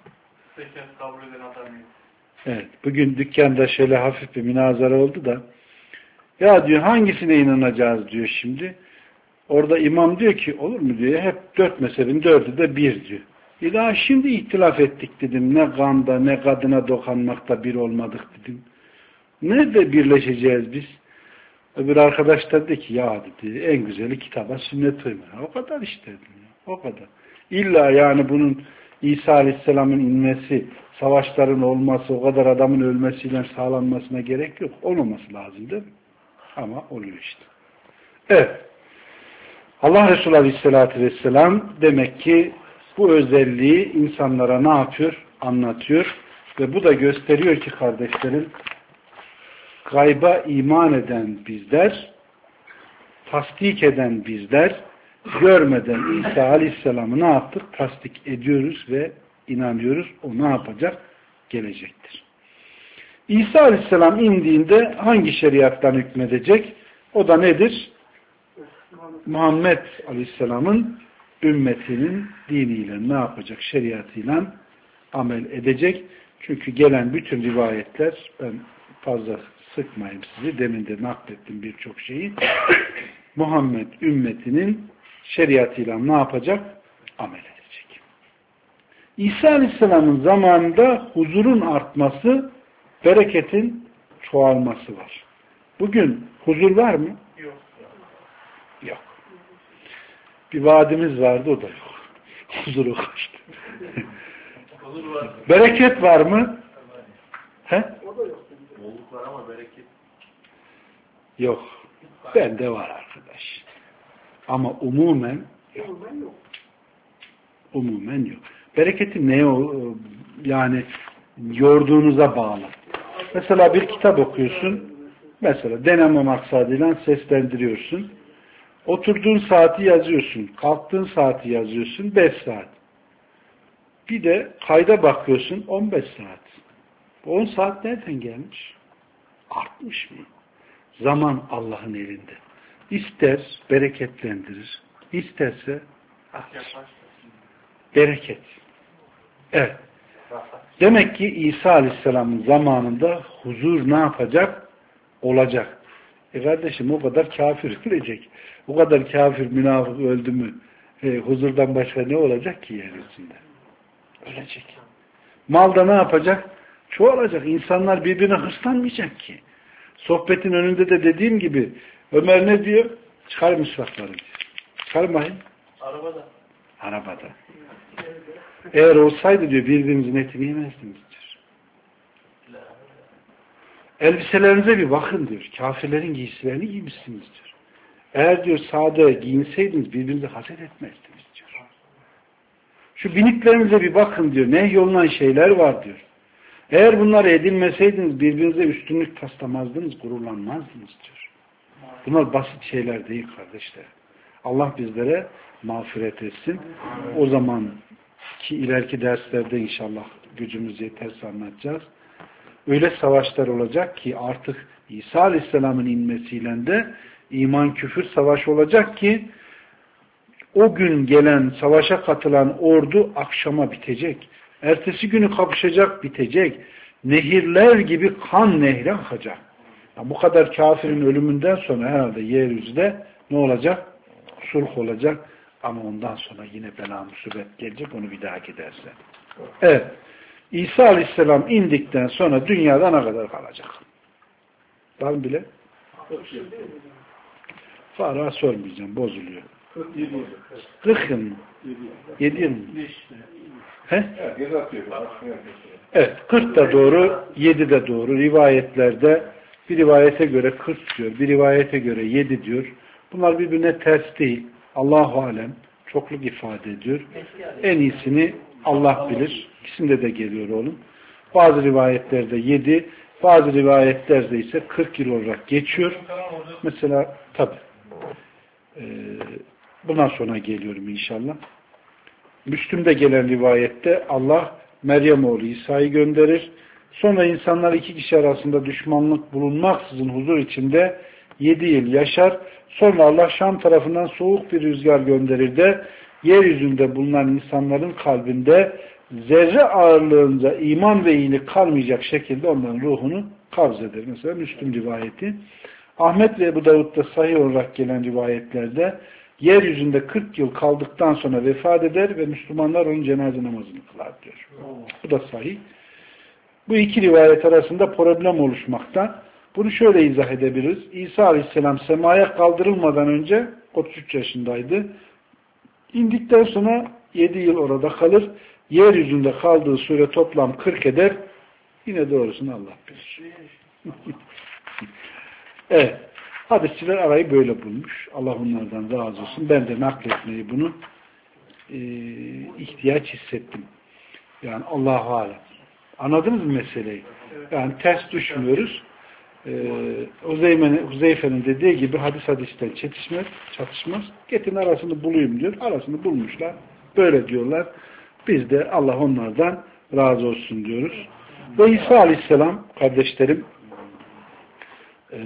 Evet, bugün dükkanda şöyle hafif bir münazara oldu da, ya diyor hangisine inanacağız diyor şimdi. Orada imam diyor ki, olur mu diyor, hep dört mezhebin dördü de bir diyor. E daha şimdi ihtilaf ettik dedim, ne ganda ne kadına dokanmakta bir olmadık dedim. Nerede birleşeceğiz biz? Öbür arkadaş da dedi ki, ya dedi, en güzeli kitaba sünnet uyma. O kadar işte dedim ya, o kadar. İlla yani bunun İsa Aleyhisselam'ın inmesi, savaşların olması, o kadar adamın ölmesiyle sağlanmasına gerek yok. Olmaması lazım değil mi? Ama oluyor işte. Evet. Allah Resulü Aleyhisselatü Vesselam demek ki bu özelliği insanlara ne yapıyor? Anlatıyor. Ve bu da gösteriyor ki kardeşlerim, gayba iman eden bizler, tasdik eden bizler, görmeden İsa Aleyhisselam'ı ne yaptık? Tasdik ediyoruz ve inanıyoruz. O ne yapacak? Gelecektir. İsa Aleyhisselam indiğinde hangi şeriattan hükmedecek? O da nedir? Muhammed Aleyhisselam'ın ümmetinin diniyle ne yapacak? Şeriatıyla amel edecek. Çünkü gelen bütün rivayetler, ben fazla sıkmayayım sizi, demin de naklettim birçok şeyi. Muhammed ümmetinin şeriatıyla ne yapacak? Amel edecek. İsa Aleyhisselam'ın zamanında huzurun artması, bereketin çoğalması var. Bugün huzur var mı? Yok. Yok. Bir vaadimiz vardı, o da yok. Huzuru kaçtı. Huzur var. Bereket var mı? He? O da yok. Bolluk var ama bereket yok. Bende var arkadaş. Ama umumen yok. Umumen yok. Bereketin neye yani yorduğunuza bağlı. Mesela bir kitap okuyorsun. Mesela deneme maksadıyla seslendiriyorsun. Oturduğun saati yazıyorsun. Kalktığın saati yazıyorsun. beş saat. Bir de kayda bakıyorsun. on beş saat. on saat nereden gelmiş? Artmış mı? Zaman Allah'ın elinde. İster bereketlendirir. İsterse artır. Bereket. Evet. Demek ki İsa Aleyhisselam'ın zamanında huzur ne yapacak? Olacak. E kardeşim, o kadar kafir ölecek. O kadar kafir münafık öldü mü e, huzurdan başka ne olacak ki yeryüzünde? Ölecek. Malda ne yapacak? Çoğalacak. İnsanlar birbirine hırslanmayacak ki. Sohbetin önünde de dediğim gibi Ömer ne diyor? Çıkar misvakları diyor. Çıkarmayın. Arabada. Arabada. Eğer olsaydı diyor birbirinizin etini yemezdiniz diyor. Elbiselerinize bir bakın diyor. Kafirlerin giysilerini giymişsiniz diyor. Eğer diyor sade giyinseydiniz birbirinize haset etmezdiniz diyor. Şu biniklerinize bir bakın diyor. Nehyolunan şeyler var diyor. Eğer bunları edinmeseydiniz birbirinize üstünlük taslamazdınız, gururlanmazdınız diyor. Bunlar basit şeyler değil kardeşler. Allah bizlere mağfiret etsin. O zaman ki ileriki derslerde inşallah gücümüz yeterse anlatacağız. öyle savaşlar olacak ki artık İsa Aleyhisselam'ın inmesiyle de iman küfür savaşı olacak ki o gün gelen savaşa katılan ordu akşama bitecek. Ertesi günü kapışacak, bitecek. Nehirler gibi kan nehri akacak. Ya bu kadar kafirin ölümünden sonra herhalde yeryüzünde ne olacak? Sulh olacak. Ama ondan sonra yine bela musibet gelecek. Onu bir daha giderse. Evet. İsa Aleyhisselam indikten sonra dünyada ne kadar kalacak? Var mı bile? Faruk'a sormayacağım. Bozuluyor. kırk yıl mı? yedi yıl mı? He? Evet. kırk da doğru, yedi de doğru. Rivayetlerde bir rivayete göre kırk diyor. Bir rivayete göre yedi diyor. Bunlar birbirine ters değil. Allahu alem. Çokluk ifade ediyor. En iyisini Allah bilir. İkisinde de geliyor oğlum. Bazı rivayetlerde yedi, bazı rivayetlerde ise kırk yıl olarak geçiyor. Mesela tabi e, bundan sonra geliyorum inşallah. Müslüm'de gelen rivayette Allah Meryem oğlu İsa'yı gönderir. Sonra insanlar iki kişi arasında düşmanlık bulunmaksızın huzur içinde yedi yıl yaşar. Sonra Allah Şam tarafından soğuk bir rüzgar gönderir de yeryüzünde bulunan insanların kalbinde zerre ağırlığında iman ve iyilik kalmayacak şekilde onların ruhunu kabz eder. Mesela Müslüm rivayeti. Ahmet ve Ebu Davud'da sahih olarak gelen rivayetlerde yeryüzünde kırk yıl kaldıktan sonra vefat eder ve Müslümanlar onun cenaze namazını kılar diyor. Bu da sahih. Bu iki rivayet arasında problem oluşmakta. Bunu şöyle izah edebiliriz. İsa Aleyhisselam semaya kaldırılmadan önce otuz üç yaşındaydı. İndikten sonra yedi yıl orada kalır. Yeryüzünde kaldığı süre toplam kırk eder. Yine doğrusunu Allah bilir. Evet. Hadisçiler arayı böyle bulmuş. Allah onlardan razı olsun. Ben de nakletmeyi bunu e, ihtiyaç hissettim. Yani Allahu alem. Anladınız mı meseleyi? Yani ters düşmüyoruz. Ee, Huzeyfe'nin dediği gibi hadis hadisten çatışmaz, çatışmaz. Getirin arasını bulayım diyor. Arasını bulmuşlar. Böyle diyorlar. Biz de Allah onlardan razı olsun diyoruz. Ve İsa Aleyhisselam kardeşlerim e,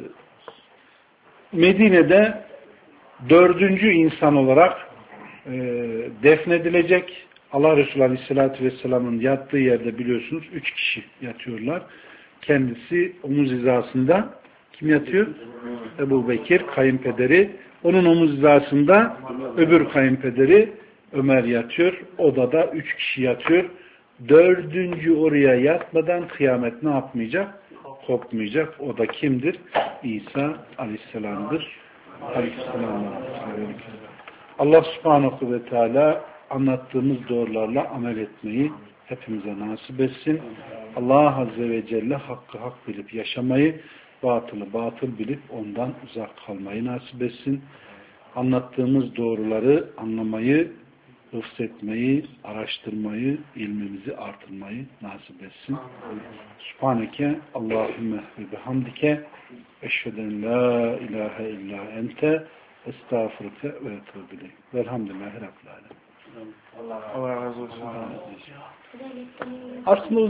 Medine'de dördüncü insan olarak e, defnedilecek. Allah Resulü Aleyhisselatü Vesselam'ın yattığı yerde biliyorsunuz üç kişi yatıyorlar. Kendisi omuz hizasında kim yatıyor? Ebu Bekir kayınpederi. Onun omuz hizasında öbür kayınpederi Ömer yatıyor. Odada üç kişi yatıyor. Dördüncü oraya yatmadan kıyamet ne yapmayacak? Kopmayacak. O da kimdir? İsa Aleyhisselam'dır. Aleyhisselam. Allah Subhanahu ve Teala anlattığımız doğrularla amel etmeyi hepimize nasip etsin. Allah Azze ve Celle hakkı hak bilip yaşamayı, batılı batıl bilip ondan uzak kalmayı nasip etsin. Anlattığımız doğruları anlamayı, hıfzetmeyi, araştırmayı, ilmimizi artırmayı nasip etsin. Subhaneke Allahümme ve bihamdike eşheden la ilahe illa ente estağfurke ve etûbü velhamdülillahi rabbil âlemin. Allah razı olsun. Aslında